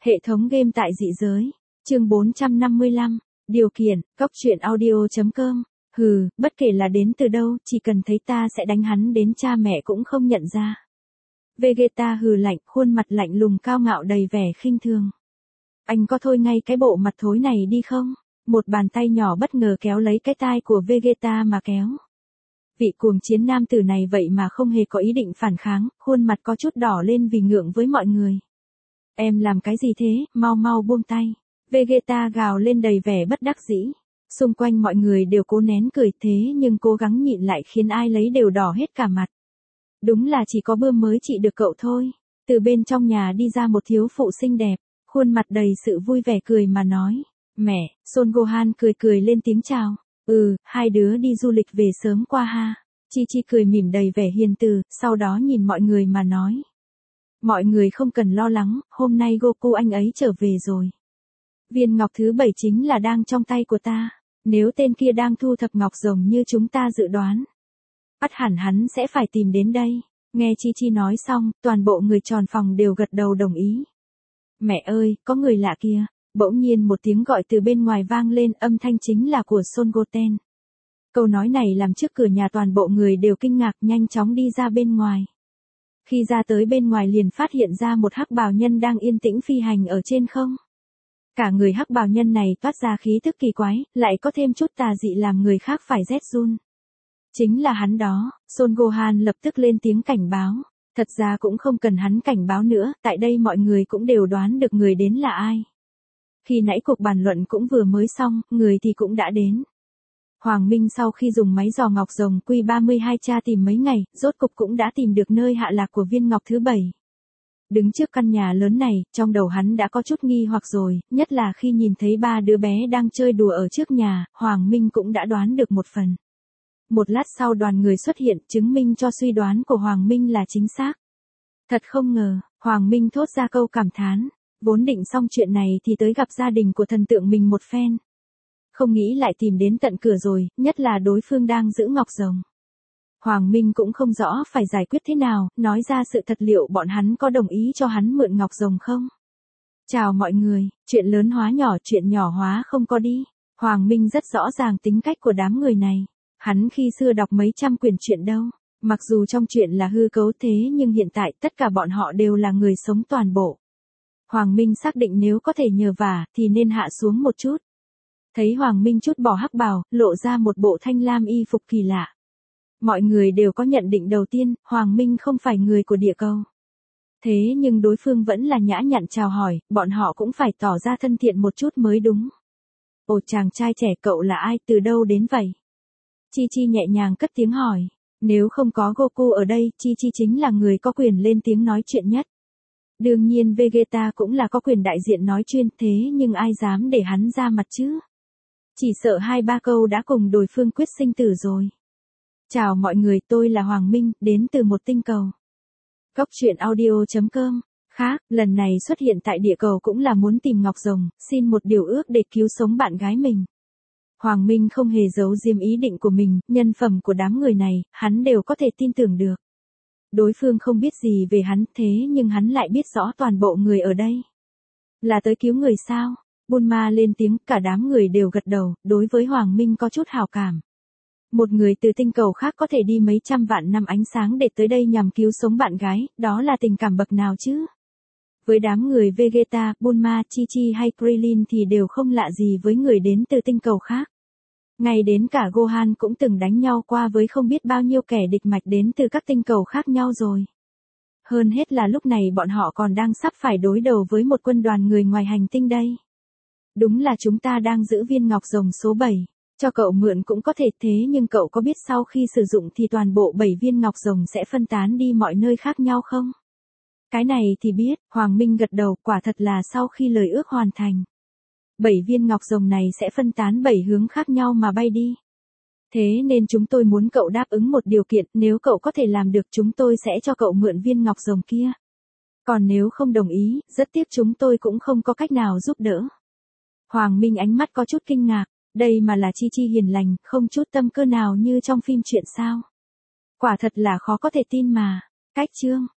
Hệ thống game tại dị giới. Chương 455. Điều kiện, cóc truyện audio.com. Hừ, bất kể là đến từ đâu, chỉ cần thấy ta sẽ đánh hắn đến cha mẹ cũng không nhận ra. Vegeta hừ lạnh, khuôn mặt lạnh lùng cao ngạo đầy vẻ khinh thường. Anh có thôi ngay cái bộ mặt thối này đi không? Một bàn tay nhỏ bất ngờ kéo lấy cái tai của Vegeta mà kéo. Vị cuồng chiến nam tử này vậy mà không hề có ý định phản kháng, khuôn mặt có chút đỏ lên vì ngượng với mọi người. Em làm cái gì thế, mau mau buông tay. Vegeta gào lên đầy vẻ bất đắc dĩ. Xung quanh mọi người đều cố nén cười thế nhưng cố gắng nhịn lại khiến ai lấy đều đỏ hết cả mặt. Đúng là chỉ có bươm mới trị được cậu thôi. Từ bên trong nhà đi ra một thiếu phụ xinh đẹp, khuôn mặt đầy sự vui vẻ cười mà nói. Mẹ, Son Gohan cười cười lên tiếng chào. Hai đứa đi du lịch về sớm qua ha. Chi Chi cười mỉm đầy vẻ hiền từ, sau đó nhìn mọi người mà nói. Mọi người không cần lo lắng, hôm nay Goku anh ấy trở về rồi. Viên ngọc thứ 7 chính là đang trong tay của ta. Nếu tên kia đang thu thập ngọc rồng như chúng ta dự đoán, bắt hẳn hắn sẽ phải tìm đến đây. Nghe Chi Chi nói xong, toàn bộ người tròn phòng đều gật đầu đồng ý. Mẹ ơi, có người lạ kia. Bỗng nhiên một tiếng gọi từ bên ngoài vang lên, âm thanh chính là của Son Goten. Câu nói này làm trước cửa nhà toàn bộ người đều kinh ngạc, nhanh chóng đi ra bên ngoài. Khi ra tới bên ngoài liền phát hiện ra một hắc bào nhân đang yên tĩnh phi hành ở trên không. Cả người hắc bào nhân này toát ra khí thức kỳ quái, lại có thêm chút tà dị làm người khác phải rét run. Chính là hắn đó. Son Gohan lập tức lên tiếng cảnh báo. Thật ra cũng không cần hắn cảnh báo nữa, tại đây mọi người cũng đều đoán được người đến là ai. Khi nãy cuộc bàn luận cũng vừa mới xong, người thì cũng đã đến. Hoàng Minh sau khi dùng máy dò ngọc rồng Q32 tra tìm mấy ngày, rốt cục cũng đã tìm được nơi hạ lạc của viên ngọc thứ 7. Đứng trước căn nhà lớn này, trong đầu hắn đã có chút nghi hoặc rồi, nhất là khi nhìn thấy 3 đứa bé đang chơi đùa ở trước nhà, Hoàng Minh cũng đã đoán được một phần. Một lát sau đoàn người xuất hiện, chứng minh cho suy đoán của Hoàng Minh là chính xác. Thật không ngờ, Hoàng Minh thốt ra câu cảm thán. Vốn định xong chuyện này thì tới gặp gia đình của thần tượng mình một phen. Không nghĩ lại tìm đến tận cửa rồi, nhất là đối phương đang giữ ngọc rồng. Hoàng Minh cũng không rõ phải giải quyết thế nào, nói ra sự thật liệu bọn hắn có đồng ý cho hắn mượn ngọc rồng không? Chào mọi người, chuyện lớn hóa nhỏ, chuyện nhỏ hóa không có đi. Hoàng Minh rất rõ ràng tính cách của đám người này. Hắn khi xưa đọc mấy trăm quyển truyện đâu. Mặc dù trong truyện là hư cấu thế nhưng hiện tại tất cả bọn họ đều là người sống toàn bộ. Hoàng Minh xác định nếu có thể nhờ vả thì nên hạ xuống một chút. Thấy Hoàng Minh chút bỏ hắc bào, lộ ra một bộ thanh lam y phục kỳ lạ. Mọi người đều có nhận định đầu tiên, Hoàng Minh không phải người của địa cầu. Thế nhưng đối phương vẫn là nhã nhặn chào hỏi, bọn họ cũng phải tỏ ra thân thiện một chút mới đúng. Ồ chàng trai trẻ, cậu là ai, từ đâu đến vậy? Chi Chi nhẹ nhàng cất tiếng hỏi. Nếu không có Goku ở đây, Chi Chi chính là người có quyền lên tiếng nói chuyện nhất. Đương nhiên Vegeta cũng là có quyền đại diện nói chuyên, thế nhưng ai dám để hắn ra mặt chứ? Chỉ sợ 2-3 câu đã cùng đối phương quyết sinh tử rồi. Chào mọi người, tôi là Hoàng Minh, đến từ một tinh cầu. Cóc truyện audio.com. Khác, lần này xuất hiện tại địa cầu cũng là muốn tìm ngọc rồng, xin một điều ước để cứu sống bạn gái mình. Hoàng Minh không hề giấu diếm ý định của mình, nhân phẩm của đám người này, hắn đều có thể tin tưởng được. Đối phương không biết gì về hắn thế nhưng hắn lại biết rõ toàn bộ người ở đây. Là tới cứu người sao? Bulma lên tiếng, cả đám người đều gật đầu, đối với Hoàng Minh có chút hảo cảm. Một người từ tinh cầu khác có thể đi mấy trăm vạn năm ánh sáng để tới đây nhằm cứu sống bạn gái, đó là tình cảm bậc nào chứ? Với đám người Vegeta, Bulma, Chi Chi hay Krillin thì đều không lạ gì với người đến từ tinh cầu khác. Ngay đến cả Gohan cũng từng đánh nhau qua với không biết bao nhiêu kẻ địch mạch đến từ các tinh cầu khác nhau rồi. Hơn hết là lúc này bọn họ còn đang sắp phải đối đầu với một quân đoàn người ngoài hành tinh đây. Đúng là chúng ta đang giữ viên ngọc rồng số 7. Cho cậu mượn cũng có thể thế nhưng cậu có biết sau khi sử dụng thì toàn bộ 7 viên ngọc rồng sẽ phân tán đi mọi nơi khác nhau không? Cái này thì biết, Hoàng Minh gật đầu, quả thật là sau khi lời ước hoàn thành. 7 viên ngọc rồng này sẽ phân tán 7 hướng khác nhau mà bay đi. Thế nên chúng tôi muốn cậu đáp ứng một điều kiện, nếu cậu có thể làm được chúng tôi sẽ cho cậu mượn viên ngọc rồng kia. Còn nếu không đồng ý, rất tiếc chúng tôi cũng không có cách nào giúp đỡ. Hoàng Minh ánh mắt có chút kinh ngạc, đây mà là Chi Chi hiền lành, không chút tâm cơ nào như trong phim truyện sao. Quả thật là khó có thể tin mà. Cách chương.